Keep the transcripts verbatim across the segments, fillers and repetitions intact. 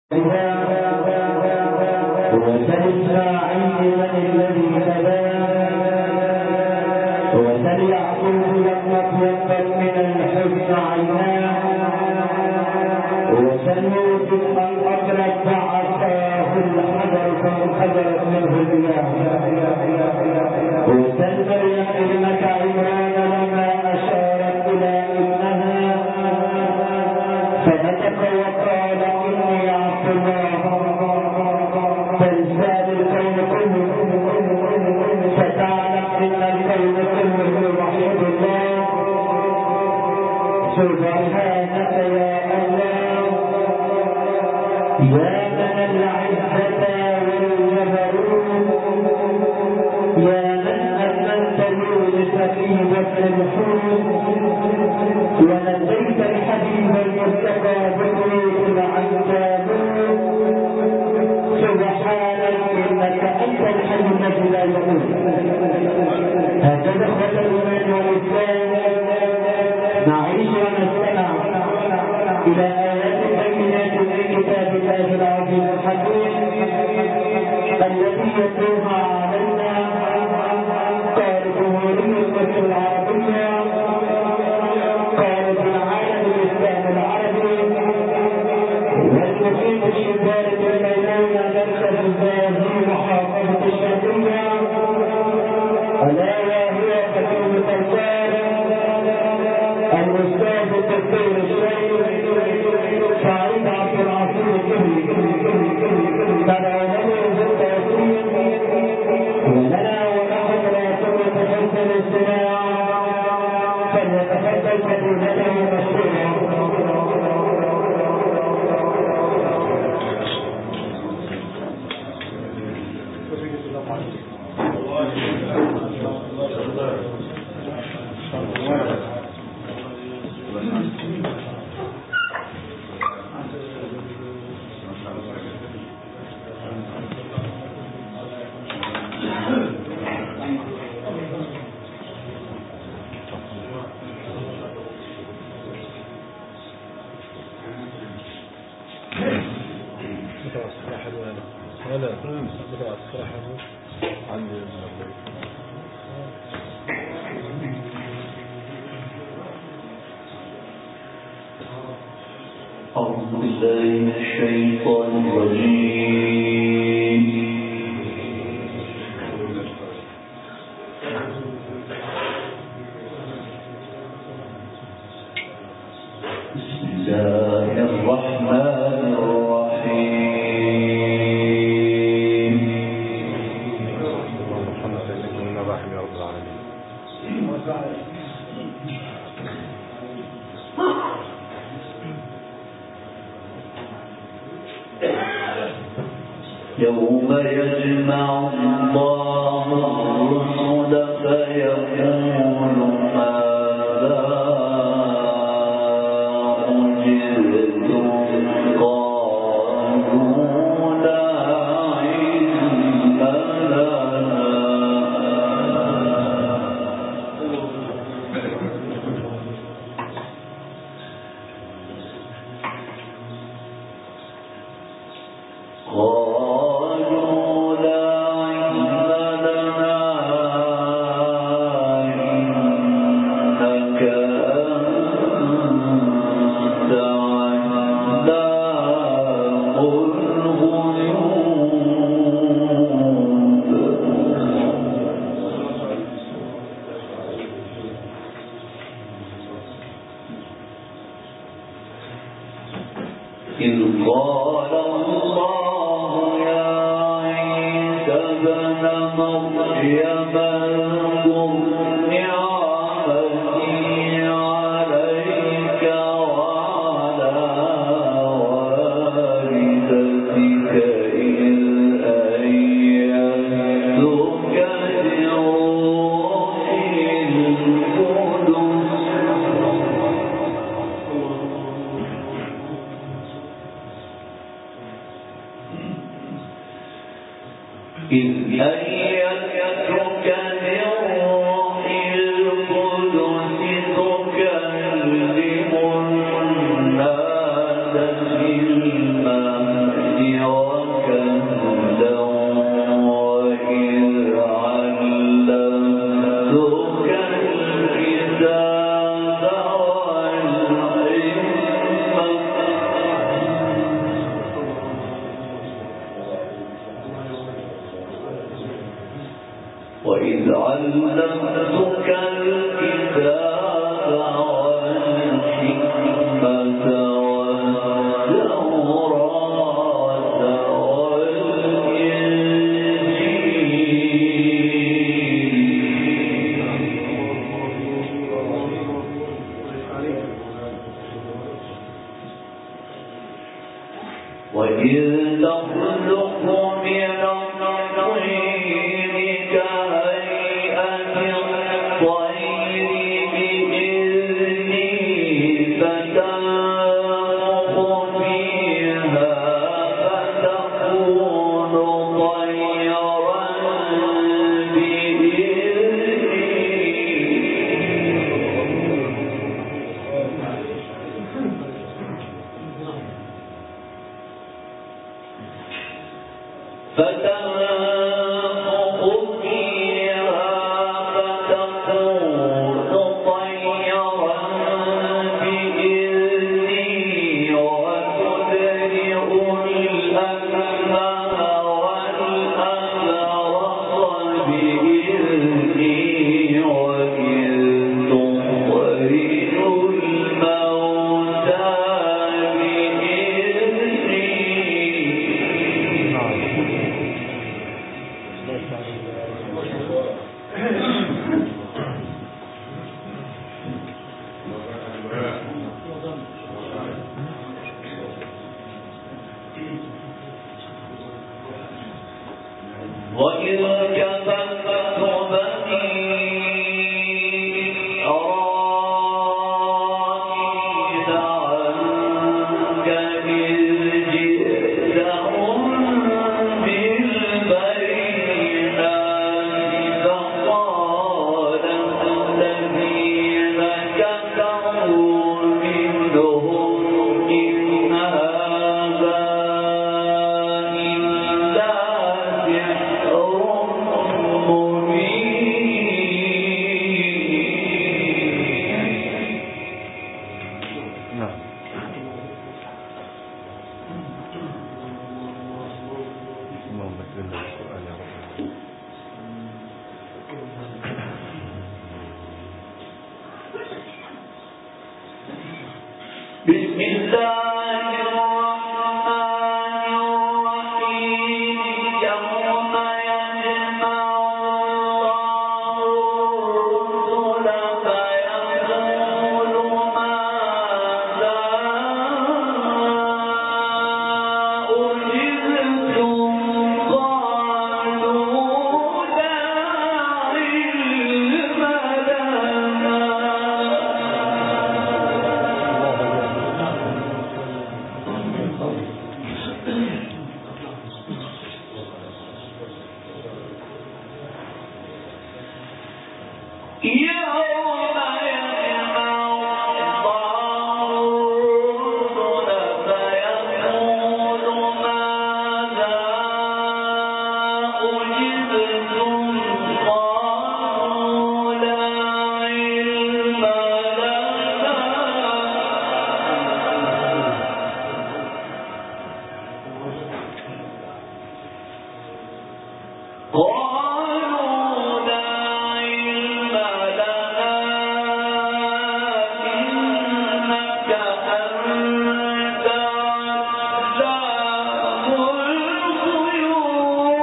يوم يجمع الله الرسل فيقول ماذا أجبتم قالوا لا علم لنا الناس بالمهد وإذ علمتك الكتاب والحكمة والتوراة والإنجيل وإذ تخلق من الطين كهيئة الطير بإذني فتنفخ فيها فتكون طيرا بإذني فتنفخ فيها فتكون طيرا بإذني وتبرئ الأكمه والأبرص بإذني وإذ تخرج الموتى بإذني وإذ كففت بني إسرائيل عنك إذ جئتهم بالبينات فقال الذين كفروا منهم إن هذا إلا سحر مبين. بسم الله الرحمن الرحيم يوم يجمع الله الرسل فيقول ماذا أجبتم قالوا لا علم لنا يوم يجمع الله الرسل فيقول ماذا أجبتم قالوا لا علم لنا قالوا لا علم لنا إنك أنت علام الغيوب.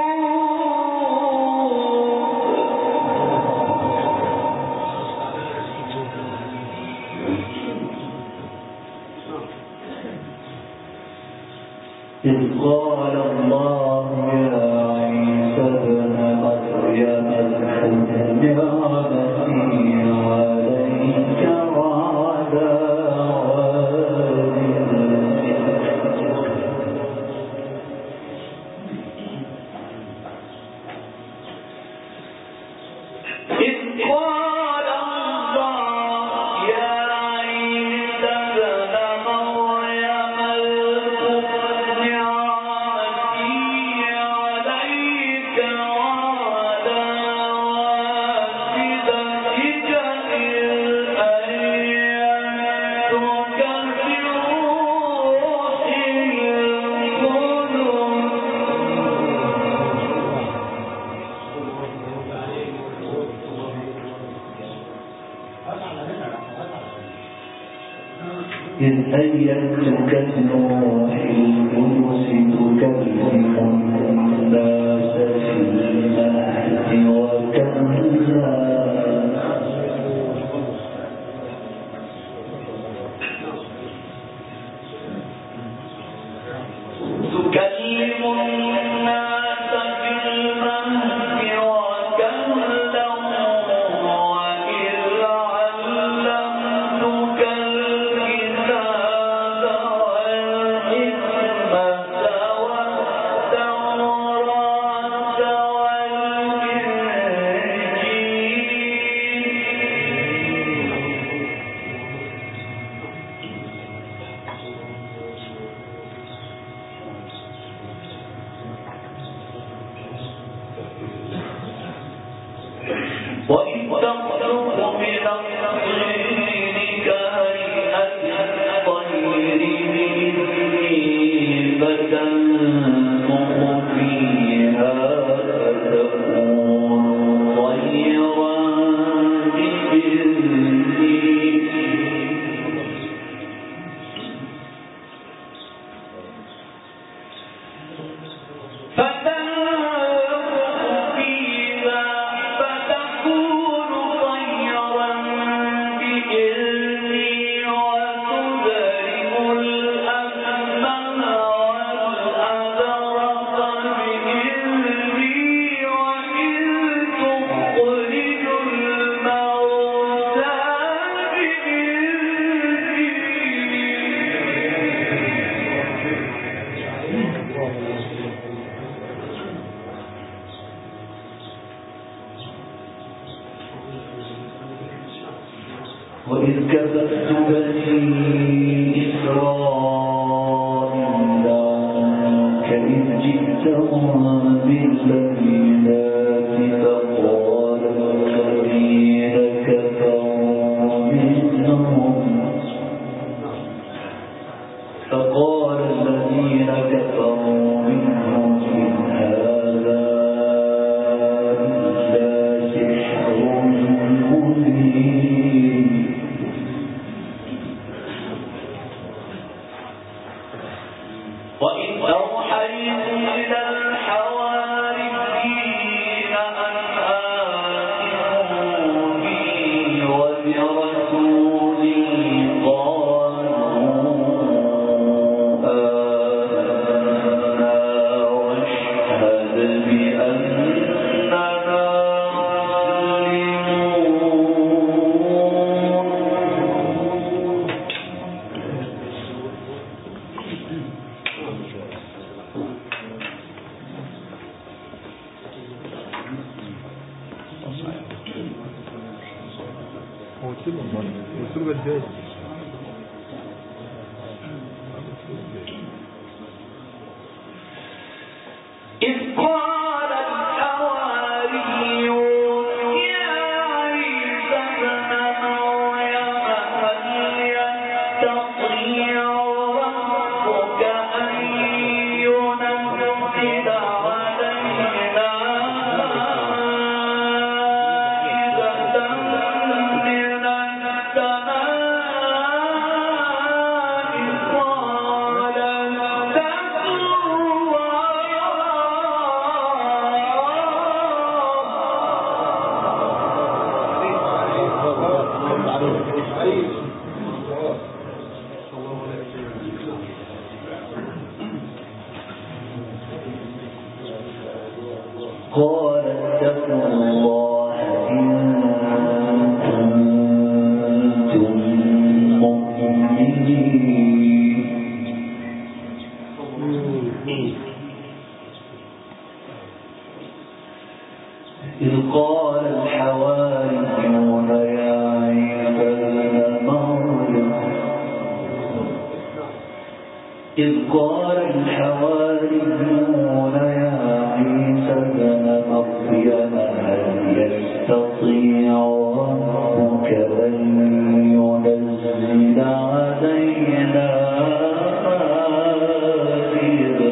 إذ قال الله يا عيسى ابن مريم اذكر نعمتي عليك وعلى والدتك إذ قال الله يا عيسى ابن مريم اذكر نعمتي عليك وعلى والدتك أيتك بروح القدس تكلم الناس في المهد وكهلا. وإذ كفرت بني إسرائيل عنك إذ جئتهم بالبينات فقال الذين كفروا منهم فقال الذين كفروا منهم إن هذا إلا سحر مبين. وإذ أوحيت إلى الحواريين أن آمنوا بي وبرسولي قالوا آمنا واشهد بأننا إذ قال الحواريون يا عيسى ابن مريم هل يستطيع ربك أن ينزل علينا مائدة من السماء قال قال اتقوا الله إن كنتم مؤمنين. إذ قال الحواريون يا عيسى ابن مريم إذ قال الحواريون يا عيسى ابن مريم هل يستطيع ربك أن ينزل علينا مائدة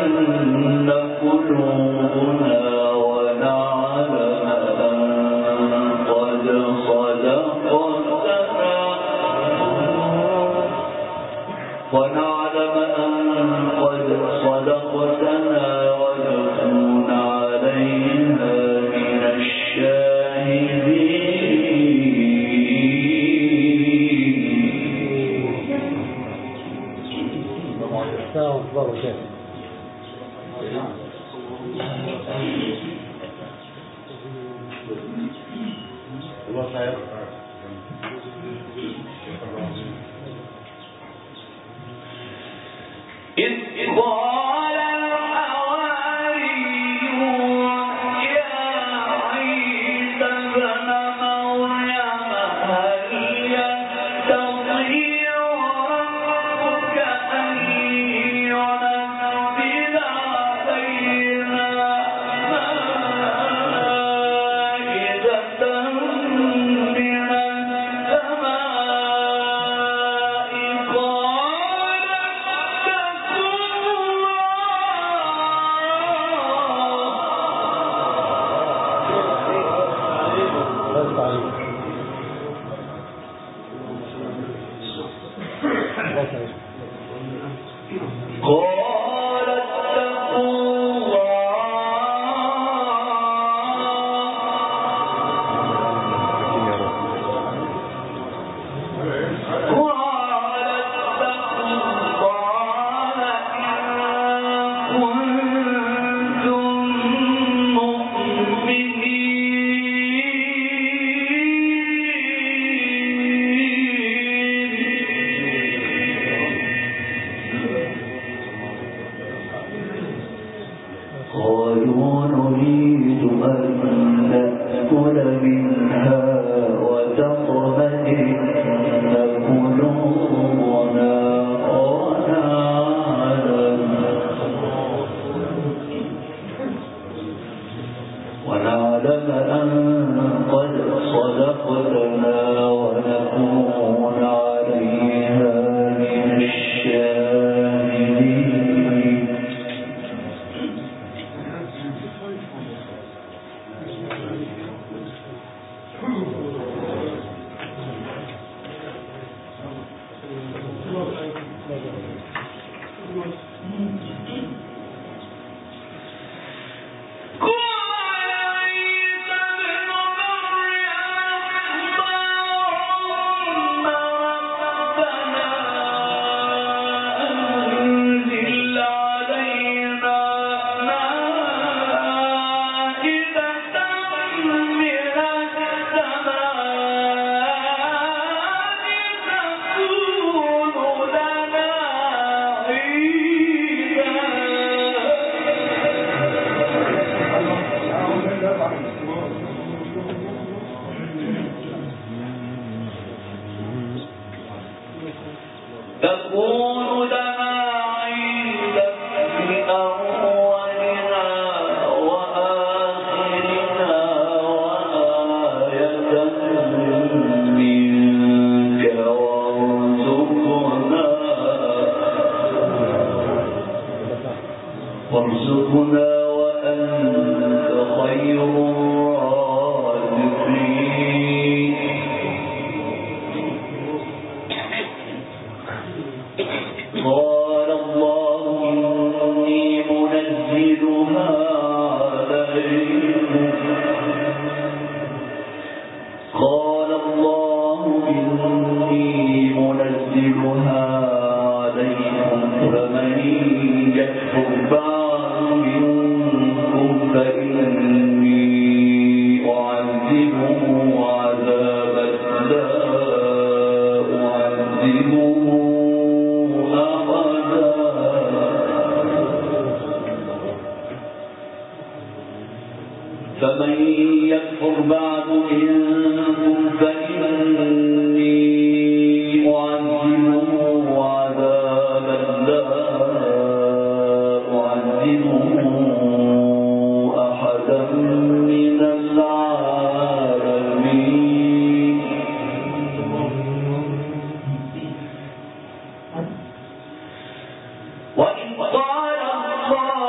قلوبنا ونعلم أن قد صدقتنا ونعلم أن قد صدقتنا وتكون عليها من الشاهدين. إذ قال الحواريون يا عيسى ابن مريم هل يستطيع ربك أن ينزل علينا مائدة من السماء قال قالوا نريد أن نأكل منها وتطمئن قلوبنا ونعلم أن قد صدقتنا ونكون عليها من الشاهدين. تكون لنا عيدا في أولنا وآخرنا وآية منك وارزقنا وارزقنا وأنت خير الرازقين. قال الله إني منزلها عليكم قال الله إني منزلها عليكم فمن يكفر بعد منكم فإني أعذبه عذابا لا أعذبه فمن يكفر بعد منكم فإني أعذبه عذابا لا أعذبه أحدا من العالمين. وإذ قال الله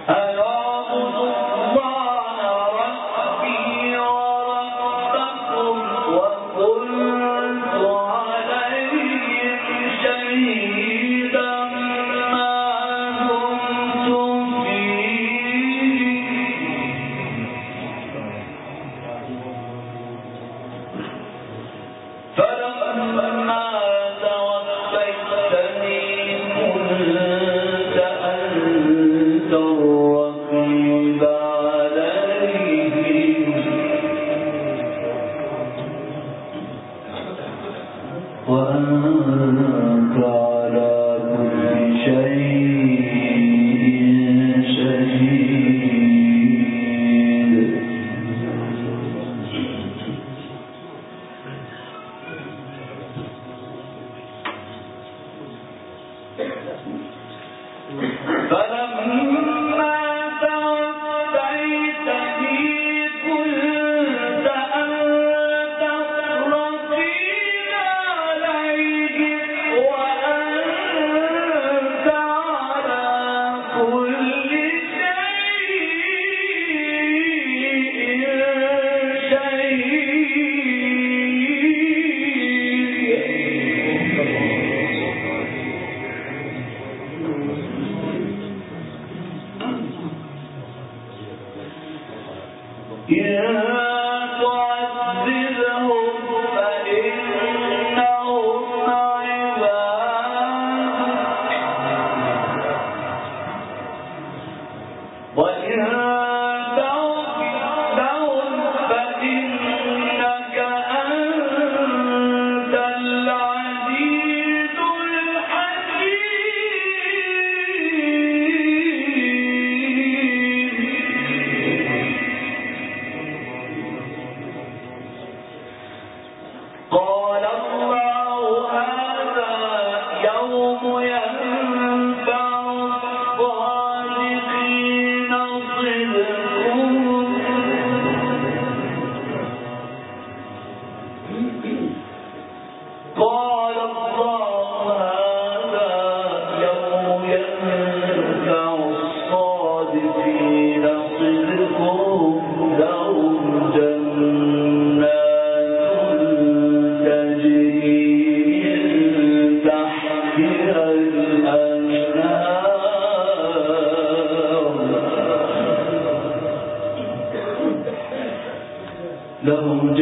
لهم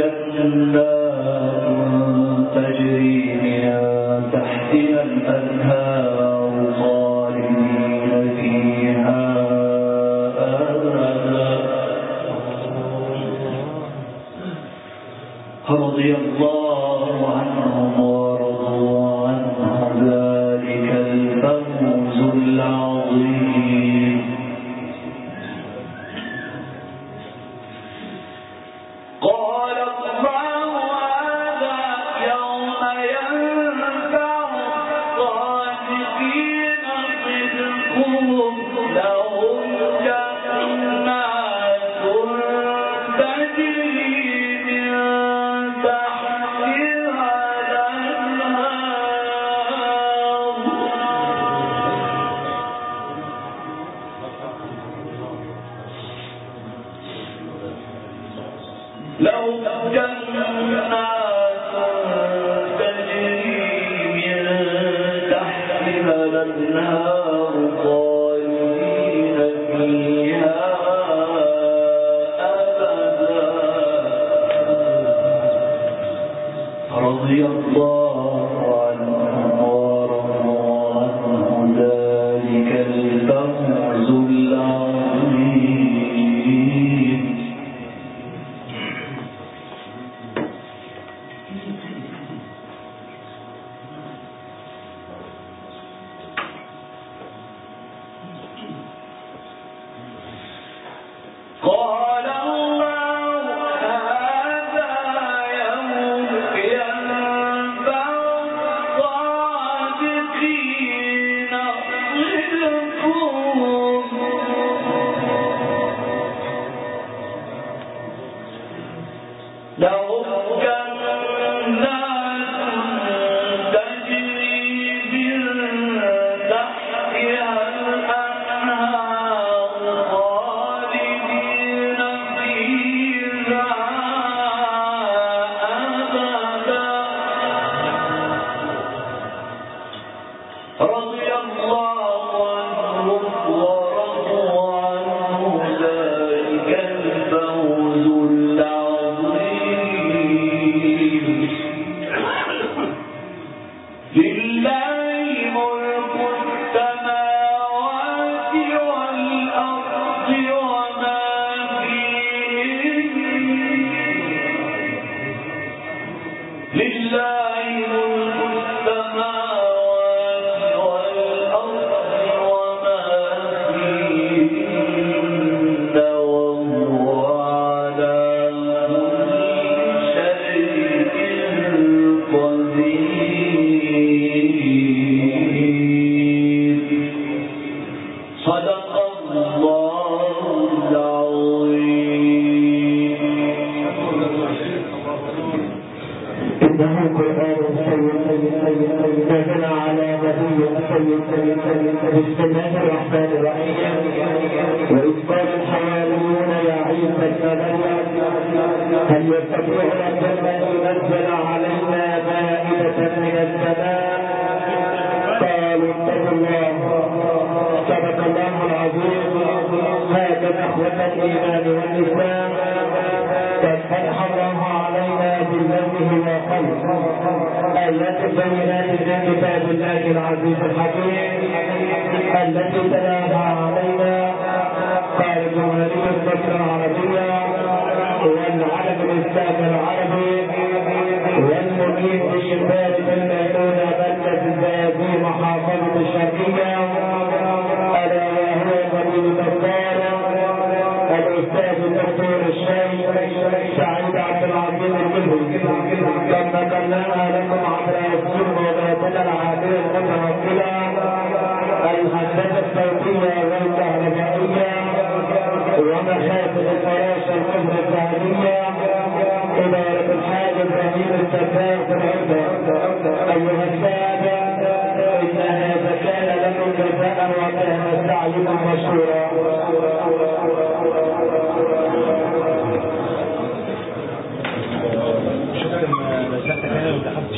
جنات تجري من تحتها الأنهار خالدين فيها أبدا رضي الله عنهم ورضوا عنه ذلك الفوز العظيم. قال الله هذا يوم ينفع الصادقين صدقهم لهم جنات تجري من تحتها الأنهار لهم جنات تجري من تحتها الأنهار خالدين فيها أبدا رضي الله عنهم ورضوا عنه ذلك الفوز العظيم. قال الله هذا يوم ينفع الصادقين صدقهم لهم جنات تجري من تحتها الأنهار نزل على نبي سيد بسم الله الرحمن الرحيم. وإذ قال الحواريون يا عيسى ابن مريم هل يستطيع ربنا أن ينزل علينا مائدة من السماء؟ قالوا اتقوا الله. صدق الله العظيم. هكذا اخوة الايمان والاسلام قد فتح الله علينا بالمنه والخير ايات البينات من كتاب الله العزيز الحكيم التي تلاها علينا قال جمهورية مصر العربية والعلم الاسلامي العربي والمقيم بشباب الميمون بلدة الزيازي محافظة الشرقية ألا وهو قبيل الدكتور الأستاذ الدكتور الشيخ سعيد عبد العزيز الجبري. كما نقلناها لكم عبر السر وباطل العادية المتوكلة الهندسة الصوتية والكهربائية ومخازن الفراشة الكبرى الذهبية إدارة الحاج إبراهيم السفار في العزة. أيها السادة إن هذا كان لكم جزاء وكان سعيكم مشكورا.